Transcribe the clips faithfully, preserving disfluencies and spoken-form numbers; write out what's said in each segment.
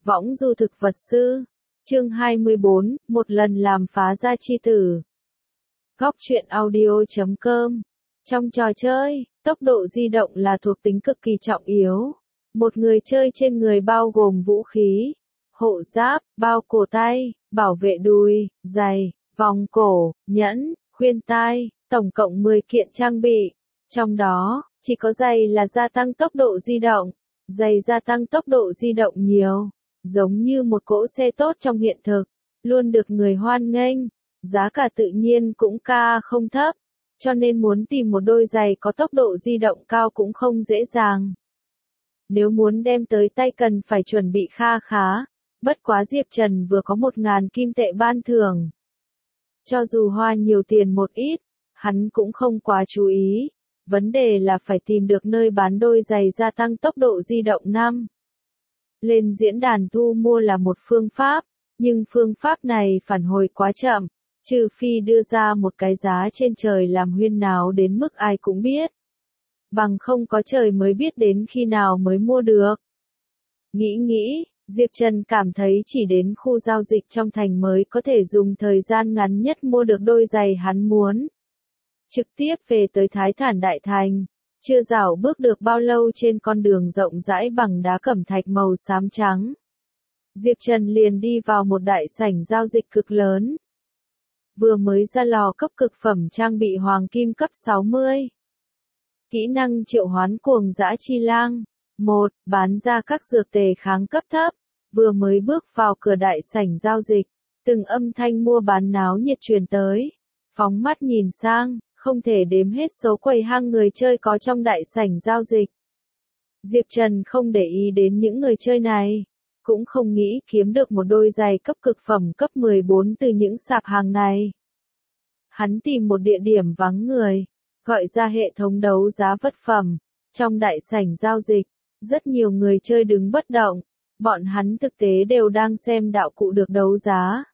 Võng du thực vật sư. Chương hai mươi bốn, một lần làm phá gia chi tử. Góc truyện audio chấm com. Trong trò chơi, tốc độ di động là thuộc tính cực kỳ trọng yếu. Một người chơi trên người bao gồm vũ khí, hộ giáp, bao cổ tay, bảo vệ đùi, giày, vòng cổ, nhẫn, khuyên tai, tổng cộng mười kiện trang bị. Trong đó, chỉ có giày là gia tăng tốc độ di động. Giày gia tăng tốc độ di động nhiều, giống như một cỗ xe tốt trong hiện thực, luôn được người hoan nghênh. Giá cả tự nhiên cũng ca không thấp, cho nên muốn tìm một đôi giày có tốc độ di động cao cũng không dễ dàng. Nếu muốn đem tới tay cần phải chuẩn bị kha khá, bất quá Diệp Trần vừa có một ngàn kim tệ ban thưởng. Cho dù hoa nhiều tiền một ít, hắn cũng không quá chú ý. Vấn đề là phải tìm được nơi bán đôi giày gia tăng tốc độ di động năm. Lên diễn đàn thu mua là một phương pháp, nhưng phương pháp này phản hồi quá chậm, trừ phi đưa ra một cái giá trên trời làm huyên náo đến mức ai cũng biết. Bằng không có trời mới biết đến khi nào mới mua được. Nghĩ nghĩ, Diệp Trần cảm thấy chỉ đến khu giao dịch trong thành mới có thể dùng thời gian ngắn nhất mua được đôi giày hắn muốn. Trực tiếp về tới Thái Thản Đại Thành, chưa dạo bước được bao lâu trên con đường rộng rãi bằng đá cẩm thạch màu xám trắng. Diệp Trần liền đi vào một đại sảnh giao dịch cực lớn. Vừa mới ra lò cấp cực phẩm trang bị hoàng kim cấp sáu mươi. Kỹ năng triệu hoán cuồng dã chi lang. một. Bán ra các dược tề kháng cấp thấp. Vừa mới bước vào cửa đại sảnh giao dịch, từng âm thanh mua bán náo nhiệt truyền tới. Phóng mắt nhìn sang, không thể đếm hết số quầy hang người chơi có trong đại sảnh giao dịch. Diệp Trần không để ý đến những người chơi này, cũng không nghĩ kiếm được một đôi giày cấp cực phẩm cấp mười bốn từ những sạp hàng này. Hắn tìm một địa điểm vắng người, gọi ra hệ thống đấu giá vật phẩm. Trong đại sảnh giao dịch, rất nhiều người chơi đứng bất động, bọn hắn thực tế đều đang xem đạo cụ được đấu giá.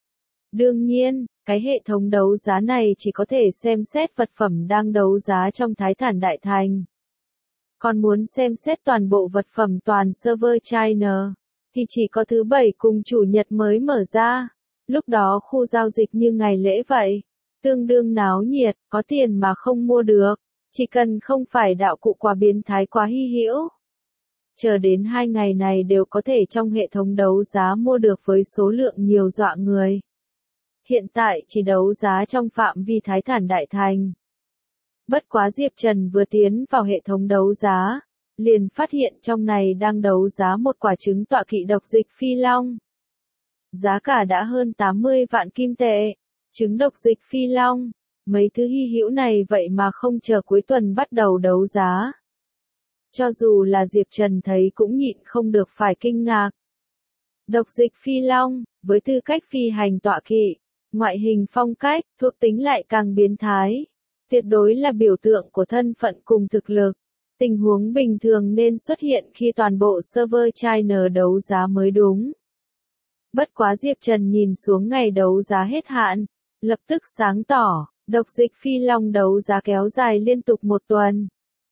Đương nhiên, cái hệ thống đấu giá này chỉ có thể xem xét vật phẩm đang đấu giá trong Thái Thản Đại Thành. Còn muốn xem xét toàn bộ vật phẩm toàn server China, thì chỉ có thứ bảy cùng chủ nhật mới mở ra. Lúc đó khu giao dịch như ngày lễ vậy, tương đương náo nhiệt, có tiền mà không mua được, chỉ cần không phải đạo cụ quá biến thái quá hy hữu. Chờ đến hai ngày này đều có thể trong hệ thống đấu giá mua được với số lượng nhiều dọa người. Hiện tại chỉ đấu giá trong phạm vi Thái Thản Đại Thành. Bất quá Diệp Trần vừa tiến vào hệ thống đấu giá, liền phát hiện trong này đang đấu giá một quả trứng tọa kỵ độc dịch phi long. Giá cả đã hơn tám mươi vạn kim tệ. Trứng độc dịch phi long, mấy thứ hy hữu này vậy mà không chờ cuối tuần bắt đầu đấu giá. Cho dù là Diệp Trần thấy cũng nhịn không được phải kinh ngạc. Độc dịch phi long, với tư cách phi hành tọa kỵ, ngoại hình phong cách, thuộc tính lại càng biến thái. Tuyệt đối là biểu tượng của thân phận cùng thực lực. Tình huống bình thường nên xuất hiện khi toàn bộ server China đấu giá mới đúng. Bất quá Diệp Trần nhìn xuống ngày đấu giá hết hạn, lập tức sáng tỏ, độc dịch phi long đấu giá kéo dài liên tục một tuần.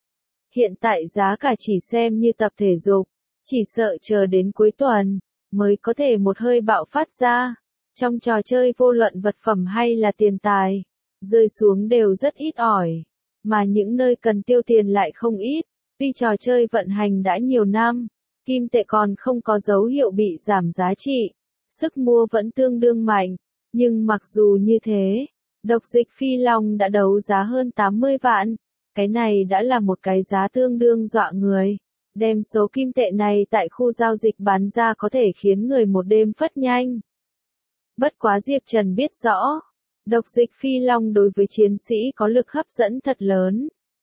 Hiện tại giá cả chỉ xem như tập thể dục, chỉ sợ chờ đến cuối tuần, mới có thể một hơi bạo phát ra. Trong trò chơi vô luận vật phẩm hay là tiền tài, rơi xuống đều rất ít ỏi, mà những nơi cần tiêu tiền lại không ít, vì trò chơi vận hành đã nhiều năm, kim tệ còn không có dấu hiệu bị giảm giá trị, sức mua vẫn tương đương mạnh, nhưng mặc dù như thế, độc dịch phi long đã đấu giá hơn tám mươi vạn, cái này đã là một cái giá tương đương dọa người, đem số kim tệ này tại khu giao dịch bán ra có thể khiến người một đêm phất nhanh. Bất quá Diệp Trần biết rõ, độc dịch phi long đối với chiến sĩ có lực hấp dẫn thật lớn.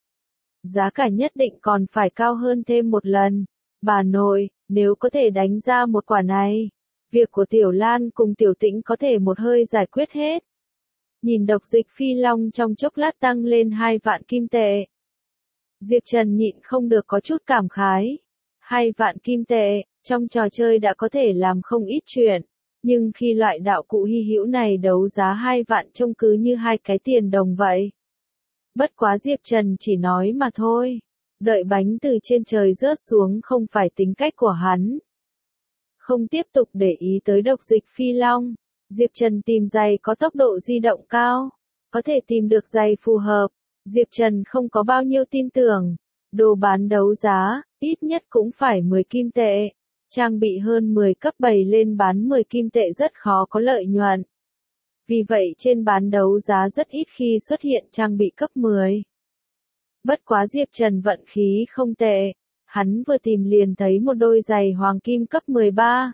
Giá cả nhất định còn phải cao hơn thêm một lần. Bà nội, nếu có thể đánh ra một quả này, việc của Tiểu Lan cùng Tiểu Tĩnh có thể một hơi giải quyết hết. Nhìn độc dịch phi long trong chốc lát tăng lên hai vạn kim tệ. Diệp Trần nhịn không được có chút cảm khái. Hai vạn kim tệ, trong trò chơi đã có thể làm không ít chuyện. Nhưng khi loại đạo cụ hy hữu này đấu giá hai vạn trông cứ như hai cái tiền đồng vậy. Bất quá Diệp Trần chỉ nói mà thôi. Đợi bánh từ trên trời rớt xuống không phải tính cách của hắn. Không tiếp tục để ý tới độc dịch phi long, Diệp Trần tìm giày có tốc độ di động cao, có thể tìm được giày phù hợp. Diệp Trần không có bao nhiêu tin tưởng, đồ bán đấu giá, ít nhất cũng phải mười kim tệ. Trang bị hơn mười cấp bảy lên bán mười kim tệ rất khó có lợi nhuận. Vì vậy trên bán đấu giá rất ít khi xuất hiện trang bị cấp mười. Bất quá Diệp Trần vận khí không tệ, hắn vừa tìm liền thấy một đôi giày hoàng kim cấp mười ba.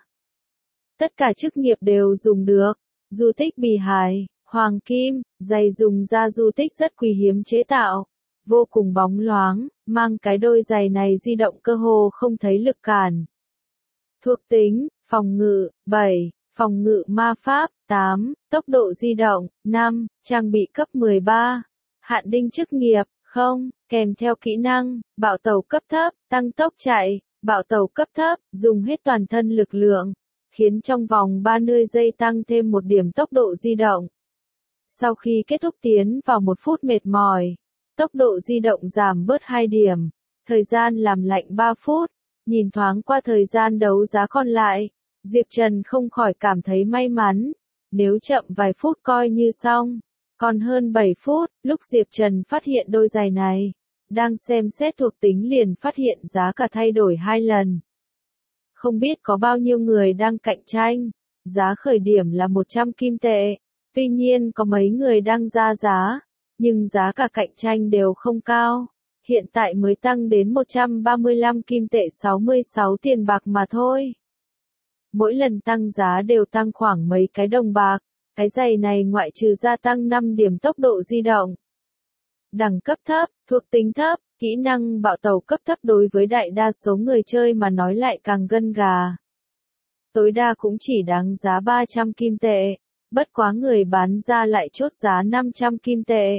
Tất cả chức nghiệp đều dùng được, du tích bì hài, hoàng kim, giày dùng da du tích rất quý hiếm chế tạo, vô cùng bóng loáng, mang cái đôi giày này di động cơ hồ không thấy lực cản. Thuộc tính, phòng ngự, bảy, phòng ngự ma pháp, tám, tốc độ di động, năm, trang bị cấp mười ba, hạn định chức nghiệp, không, kèm theo kỹ năng, bạo tàu cấp thấp, tăng tốc chạy, bạo tàu cấp thấp, dùng hết toàn thân lực lượng, khiến trong vòng ba mươi giây tăng thêm một điểm tốc độ di động. Sau khi kết thúc tiến vào một phút mệt mỏi, tốc độ di động giảm bớt hai điểm, thời gian làm lạnh ba phút, nhìn thoáng qua thời gian đấu giá còn lại, Diệp Trần không khỏi cảm thấy may mắn, nếu chậm vài phút coi như xong, còn hơn bảy phút, lúc Diệp Trần phát hiện đôi giày này, đang xem xét thuộc tính liền phát hiện giá cả thay đổi hai lần. Không biết có bao nhiêu người đang cạnh tranh, giá khởi điểm là một trăm kim tệ, tuy nhiên có mấy người đang ra giá, nhưng giá cả cạnh tranh đều không cao, hiện tại mới tăng đến một trăm ba mươi lăm kim tệ sáu mươi sáu tiền bạc mà thôi. Mỗi lần tăng giá đều tăng khoảng mấy cái đồng bạc, cái giày này ngoại trừ gia tăng năm điểm tốc độ di động. Đẳng cấp thấp, thuộc tính thấp, kỹ năng bạo tàu cấp thấp đối với đại đa số người chơi mà nói lại càng gân gà. Tối đa cũng chỉ đáng giá ba trăm kim tệ, bất quá người bán ra lại chốt giá năm trăm kim tệ.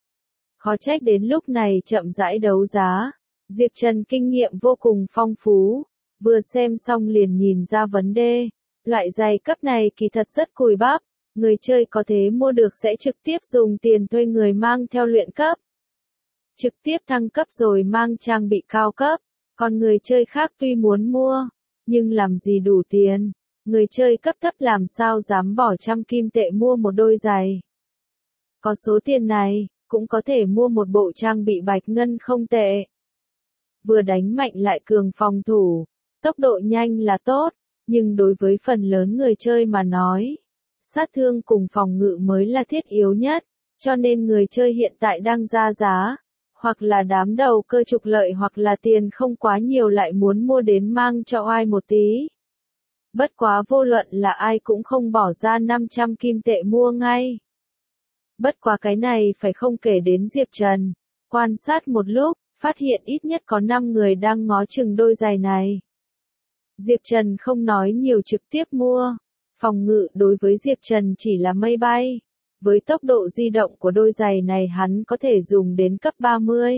Khó trách đến lúc này chậm rãi đấu giá, Diệp Trần kinh nghiệm vô cùng phong phú, vừa xem xong liền nhìn ra vấn đề. Loại giày cấp này kỳ thật rất cùi bắp, người chơi có thể mua được sẽ trực tiếp dùng tiền thuê người mang theo luyện cấp. Trực tiếp thăng cấp rồi mang trang bị cao cấp, còn người chơi khác tuy muốn mua, nhưng làm gì đủ tiền, người chơi cấp thấp làm sao dám bỏ trăm kim tệ mua một đôi giày. Có số tiền này, cũng có thể mua một bộ trang bị bạch ngân không tệ. Vừa đánh mạnh lại cường phòng thủ, tốc độ nhanh là tốt, nhưng đối với phần lớn người chơi mà nói, sát thương cùng phòng ngự mới là thiết yếu nhất, cho nên người chơi hiện tại đang ra giá, hoặc là đám đầu cơ trục lợi hoặc là tiền không quá nhiều lại muốn mua đến mang cho oai một tí. Bất quá vô luận là ai cũng không bỏ ra năm trăm kim tệ mua ngay. Bất quá cái này phải không kể đến Diệp Trần, quan sát một lúc, phát hiện ít nhất có năm người đang ngó chừng đôi giày này. Diệp Trần không nói nhiều trực tiếp mua, phòng ngự đối với Diệp Trần chỉ là mây bay. Với tốc độ di động của đôi giày này hắn có thể dùng đến cấp ba mươi.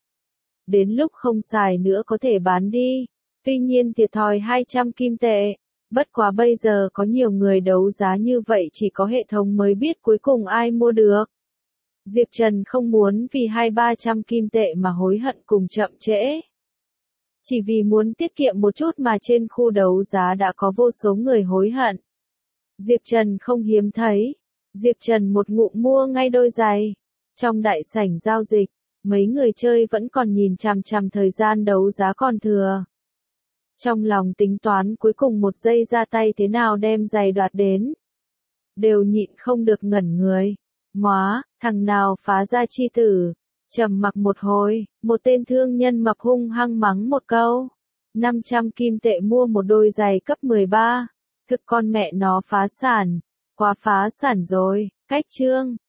Đến lúc không xài nữa có thể bán đi, tuy nhiên thiệt thòi hai trăm kim tệ. Bất quá bây giờ có nhiều người đấu giá như vậy chỉ có hệ thống mới biết cuối cùng ai mua được. Diệp Trần không muốn vì hai ba trăm kim tệ mà hối hận cùng chậm trễ. Chỉ vì muốn tiết kiệm một chút mà trên khu đấu giá đã có vô số người hối hận. Diệp Trần không hiếm thấy. Diệp Trần một ngụm mua ngay đôi giày. Trong đại sảnh giao dịch, mấy người chơi vẫn còn nhìn chằm chằm thời gian đấu giá còn thừa. Trong lòng tính toán cuối cùng một giây ra tay thế nào đem giày đoạt đến. Đều nhịn không được ngẩn người. Móa, thằng nào phá ra chi tử. Trầm mặc một hồi, một tên thương nhân mập hung hăng mắng một câu. năm trăm kim tệ mua một đôi giày cấp mười ba. Thực con mẹ nó phá sản. Quá phá sản rồi, cách chương.